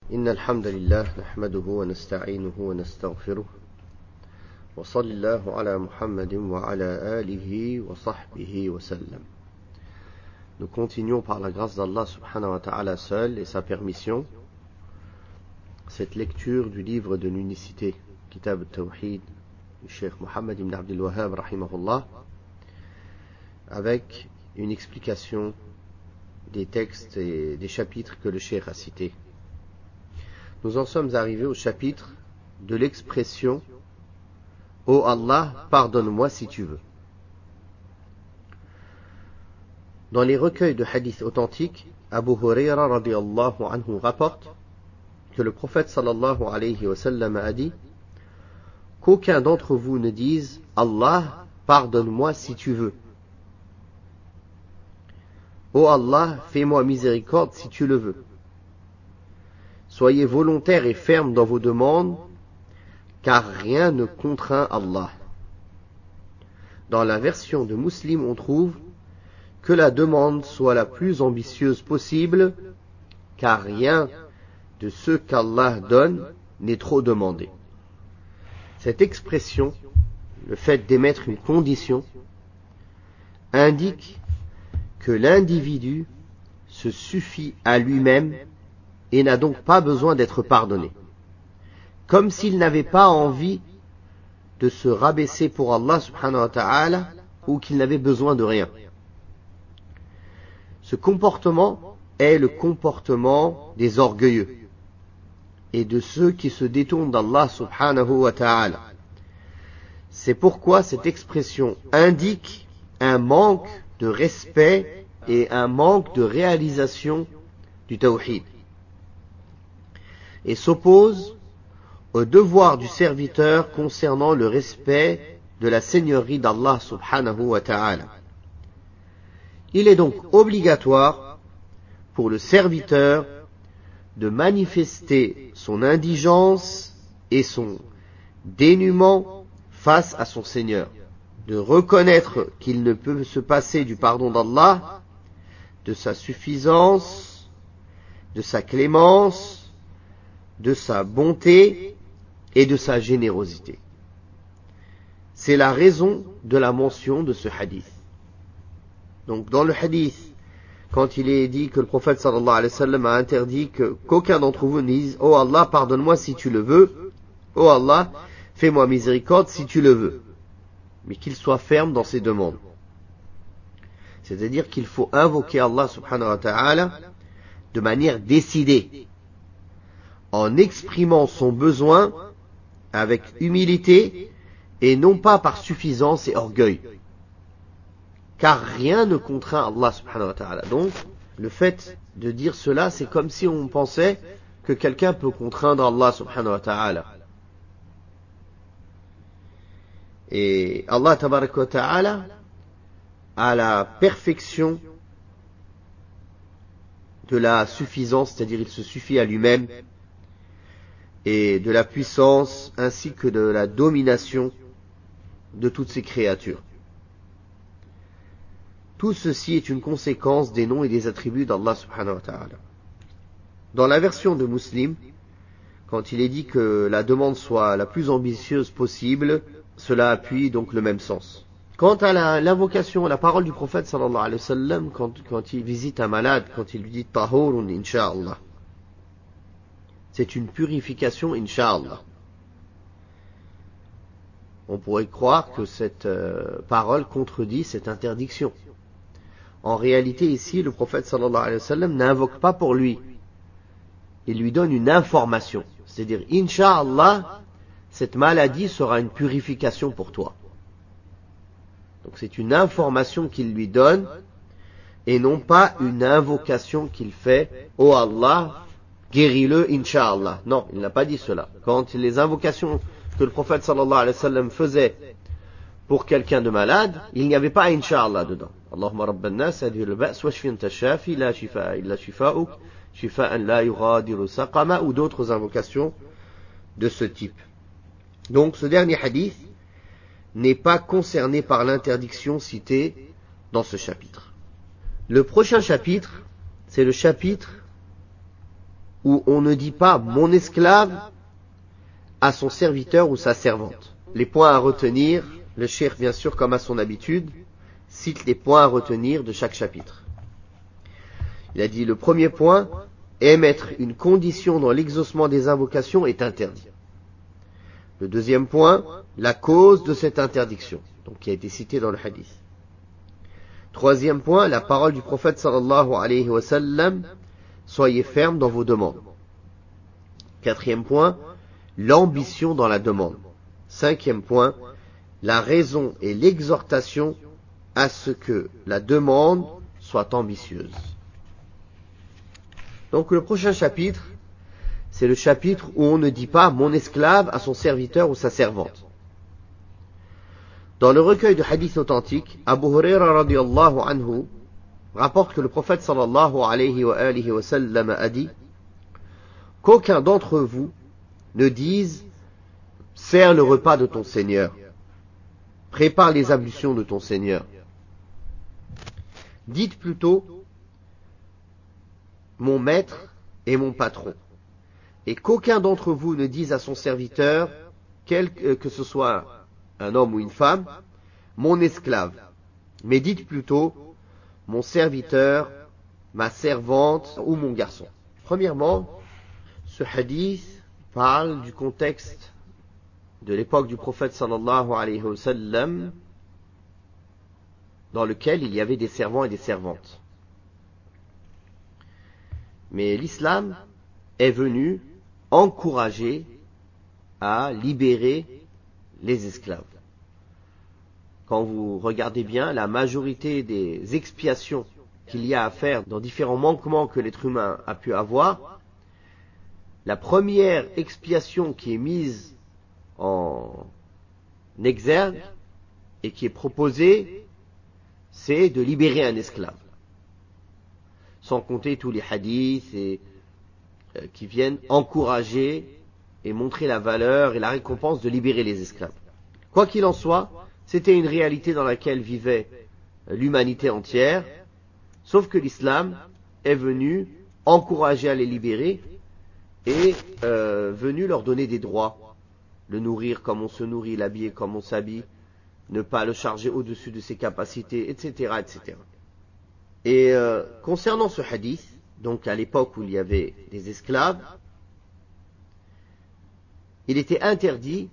إن الحمد لله نحمده ونستعينه ونستغفره وصلى الله على محمد وعلى آله وصحبه وسلم. Nous continuons par la grâce d'Allah subhanahu wa ta'ala seul et sa permission cette lecture du livre de l'unicité Kitab al-Tawhid du Cheikh Mohammed ibn Abdul Wahhab rahimahullah, avec une explication des textes et des chapitres que le Cheikh a cités. Nous en sommes arrivés au chapitre de l'expression « Ô Allah, pardonne-moi si tu veux ». Dans les recueils de hadiths authentiques, Abu Hurayra radiyallahu anhu rapporte que le prophète sallallahu alayhi wa sallam a dit qu'aucun d'entre vous ne dise « Allah, pardonne-moi si tu veux ». « Ô Allah, fais-moi miséricorde si tu le veux ». Soyez volontaires et fermes dans vos demandes, car rien ne contraint Allah. Dans la version de Muslim, on trouve que la demande soit la plus ambitieuse possible, car rien de ce qu'Allah donne n'est trop demandé. Cette expression, le fait d'émettre une condition, indique que l'individu se suffit à lui-même et n'a donc pas besoin d'être pardonné, comme s'il n'avait pas envie de se rabaisser pour Allah subhanahu wa ta'ala ou qu'il n'avait besoin de rien. Ce comportement est le comportement des orgueilleux et de ceux qui se détournent d'Allah subhanahu wa ta'ala. C'est pourquoi cette expression indique un manque de respect et un manque de réalisation du tawhid, et s'oppose au devoir du serviteur concernant le respect de la seigneurie d'Allah subhanahu wa ta'ala. Il est donc obligatoire pour le serviteur de manifester son indigence et son dénuement face à son Seigneur, de reconnaître qu'il ne peut se passer du pardon d'Allah, de sa suffisance, de sa clémence, de sa bonté et de sa générosité. C'est la raison de la mention de ce hadith. Donc dans le hadith, quand il est dit que le prophète sallallahu alayhi wa sallam a interdit qu'aucun d'entre vous ne dise « Oh Allah, pardonne-moi si tu le veux » »« Oh Allah, fais-moi miséricorde si tu le veux » mais qu'il soit ferme dans ses demandes. C'est-à-dire qu'il faut invoquer Allah subhanahu wa ta'ala de manière décidée, en exprimant son besoin avec humilité et non pas par suffisance et orgueil. Car rien ne contraint Allah subhanahu wa ta'ala. Donc, le fait de dire cela, c'est comme si on pensait que quelqu'un peut contraindre Allah subhanahu wa ta'ala. Et Allah tabaraka wa ta'ala a la perfection de la suffisance, c'est-à-dire il se suffit à lui-même, et de la puissance ainsi que de la domination de toutes ces créatures. Tout ceci est une conséquence des noms et des attributs d'Allah subhanahu wa ta'ala. Dans la version de Muslim, quand il est dit que la demande soit la plus ambitieuse possible, cela appuie donc le même sens. Quant à l'invocation, la parole du prophète sallallahu alayhi wa sallam, quand il visite un malade, quand il lui dit « Tahurun insha'Allah », c'est une purification insha'Allah. On pourrait croire que cette parole contredit cette interdiction. En réalité, ici, le prophète sallallahu alayhi wa sallam n'invoque pas pour lui. Il lui donne une information. C'est-à-dire, insha'Allah, cette maladie sera une purification pour toi. Donc c'est une information qu'il lui donne et non pas une invocation qu'il fait « Oh Allah, guéris-le, insha'Allah ». Non, il n'a pas dit cela. Quand les invocations que le prophète sallallahu alayhi wa sallam faisait pour quelqu'un de malade, il n'y avait pas insha'Allah dedans. Allahumma rabban nas adhir al-ba's washfi anta shafi la shifaa illa shifaa'uk shifaan la yughadiru saqama ou d'autres invocations de ce type. Donc ce dernier hadith n'est pas concerné par l'interdiction citée dans ce chapitre. Le prochain chapitre, c'est le chapitre où on ne dit pas mon esclave à son serviteur ou sa servante. Les points à retenir, le cheikh bien sûr comme à son habitude, cite les points à retenir de chaque chapitre. Il a dit le premier point, émettre une condition dans l'exaucement des invocations est interdit. Le deuxième point, la cause de cette interdiction, donc qui a été citée dans le hadith. Troisième point, la parole du prophète sallallahu alayhi wa sallam, soyez fermes dans vos demandes. Quatrième point, l'ambition dans la demande. Cinquième point, la raison et l'exhortation à ce que la demande soit ambitieuse. Donc le prochain chapitre, c'est le chapitre où on ne dit pas mon esclave à son serviteur ou sa servante. Dans le recueil de hadiths authentiques, Abu Huraira radiyallahu anhu rapporte que le prophète sallallahu alayhi wa sallam a dit qu'aucun d'entre vous ne dise sers le repas de ton Seigneur, prépare les ablutions de ton Seigneur. Dites plutôt mon maître et mon patron. Et qu'aucun d'entre vous ne dise à son serviteur, que ce soit un homme ou une femme, mon esclave. Mais dites plutôt mon serviteur, ma servante ou mon garçon. Premièrement, ce hadith parle du contexte de l'époque du prophète sallallahu alayhi wa sallam, dans lequel il y avait des servants et des servantes. Mais l'islam est venu encourager à libérer les esclaves. Quand vous regardez bien, la majorité des expiations qu'il y a à faire dans différents manquements que l'être humain a pu avoir, la première expiation qui est mise en exergue et qui est proposée, c'est de libérer un esclave. Sans compter tous les hadiths qui viennent encourager et montrer la valeur et la récompense de libérer les esclaves. Quoi qu'il en soit, c'était une réalité dans laquelle vivait l'humanité entière, sauf que l'islam est venu encourager à les libérer et venu leur donner des droits, le nourrir comme on se nourrit, l'habiller comme on s'habille, ne pas le charger au-dessus de ses capacités, etc., etc. Et concernant ce hadith, donc à l'époque où il y avait des esclaves, il était interdit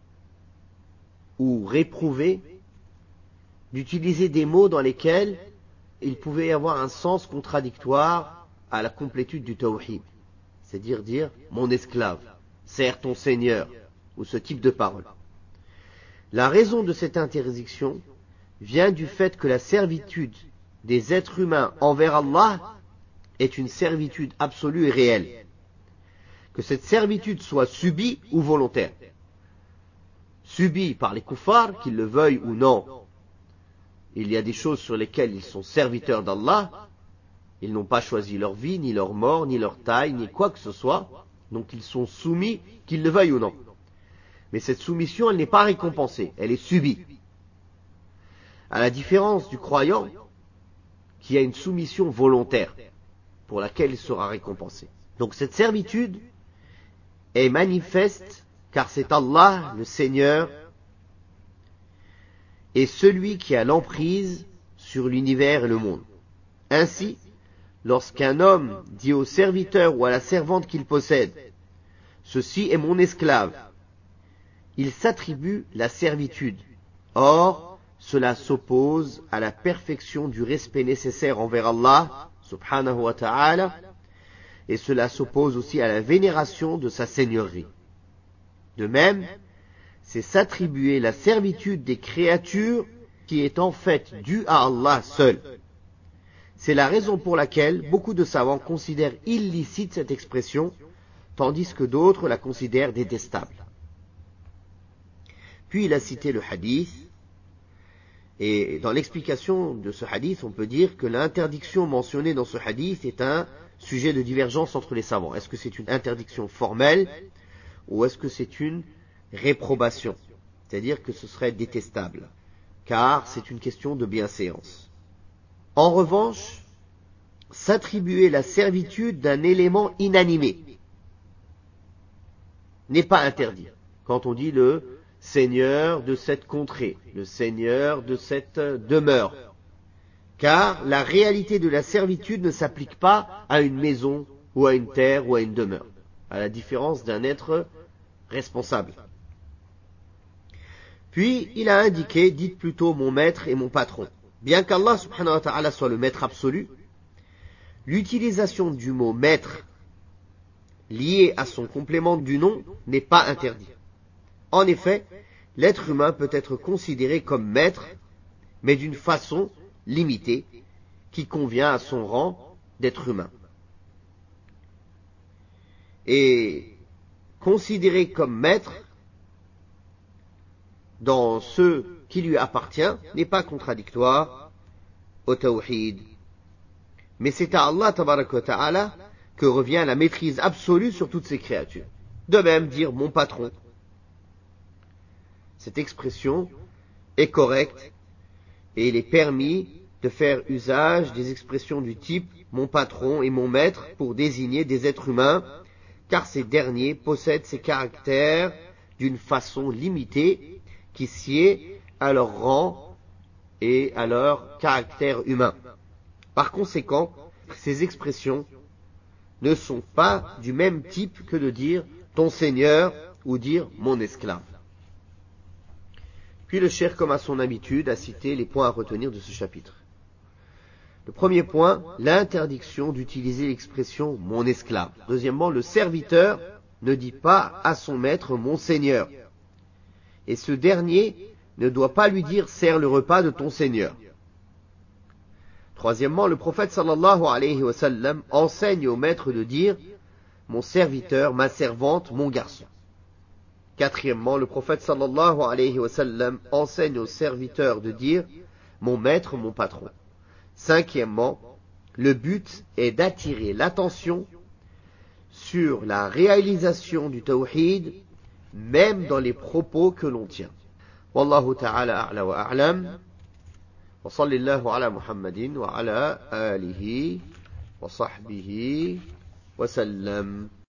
ou réprouvé d'utiliser des mots dans lesquels il pouvait y avoir un sens contradictoire à la complétude du tawhid. C'est-à-dire dire mon esclave, sers ton Seigneur, ou ce type de parole. La raison de cette interdiction vient du fait que la servitude des êtres humains envers Allah est une servitude absolue et réelle. Que cette servitude soit subie ou volontaire. Subie par les kuffars, qu'ils le veuillent ou non. Il y a des choses sur lesquelles ils sont serviteurs d'Allah. Ils n'ont pas choisi leur vie, ni leur mort, ni leur taille, ni quoi que ce soit. Donc ils sont soumis, qu'ils le veuillent ou non. Mais cette soumission, elle n'est pas récompensée, elle est subie. À la différence du croyant, qui a une soumission volontaire, pour laquelle il sera récompensé. Donc cette servitude est manifeste, car c'est Allah, le Seigneur, et celui qui a l'emprise sur l'univers et le monde. Ainsi, lorsqu'un homme dit au serviteur ou à la servante qu'il possède, ceci est mon esclave, il s'attribue la servitude. Or, cela s'oppose à la perfection du respect nécessaire envers Allah, subhanahu wa ta'ala, et cela s'oppose aussi à la vénération de sa seigneurie. De même, c'est s'attribuer la servitude des créatures qui est en fait due à Allah seul. C'est la raison pour laquelle beaucoup de savants considèrent illicite cette expression, tandis que d'autres la considèrent détestable. Puis il a cité le hadith, et dans l'explication de ce hadith, on peut dire que l'interdiction mentionnée dans ce hadith est un sujet de divergence entre les savants. Est-ce que c'est une interdiction formelle ou est-ce que c'est une réprobation? C'est-à-dire que ce serait détestable, car c'est une question de bienséance. En revanche, s'attribuer la servitude d'un élément inanimé n'est pas interdit. Quand on dit le seigneur de cette contrée, le seigneur de cette demeure, car la réalité de la servitude ne s'applique pas à une maison ou à une terre ou à une demeure, à la différence d'un être responsable. Puis il a indiqué, dites plutôt mon maître et mon patron. Bien qu'Allah subhanahu wa ta'ala soit le maître absolu, l'utilisation du mot maître lié à son complément du nom n'est pas interdit. En effet, l'être humain peut être considéré comme maître, mais d'une façon limitée, qui convient à son rang d'être humain. Et considéré comme maître dans ce qui lui appartient n'est pas contradictoire au tawhid. Mais c'est à Allah tabaraka wa ta'ala que revient la maîtrise absolue sur toutes ces créatures. De même, dire mon patron. Cette expression est correcte et il est permis de faire usage des expressions du type mon patron et mon maître pour désigner des êtres humains, car ces derniers possèdent ces caractères d'une façon limitée qui sied à leur rang et à leur caractère humain. Par conséquent, ces expressions ne sont pas du même type que de dire ton seigneur ou dire mon esclave. Puis le cheikh, comme à son habitude, a cité les points à retenir de ce chapitre. Le premier point, l'interdiction d'utiliser l'expression mon esclave. Deuxièmement, le serviteur ne dit pas à son maître mon seigneur. Et ce dernier ne doit pas lui dire sers le repas de ton seigneur. Troisièmement, le prophète sallallahu alayhi wa sallam enseigne au maître de dire mon serviteur, ma servante, mon garçon. Quatrièmement, le prophète sallallahu alayhi wa sallam enseigne au serviteur de dire mon maître, mon patron. Cinquièmement, le but est d'attirer l'attention sur la réalisation du tawhid, même dans les propos que l'on tient. Wallahu ta'ala a'la wa a'lam. Wa sallallahu ala Muhammadin wa ala alihi wa sahbihi wa sallam.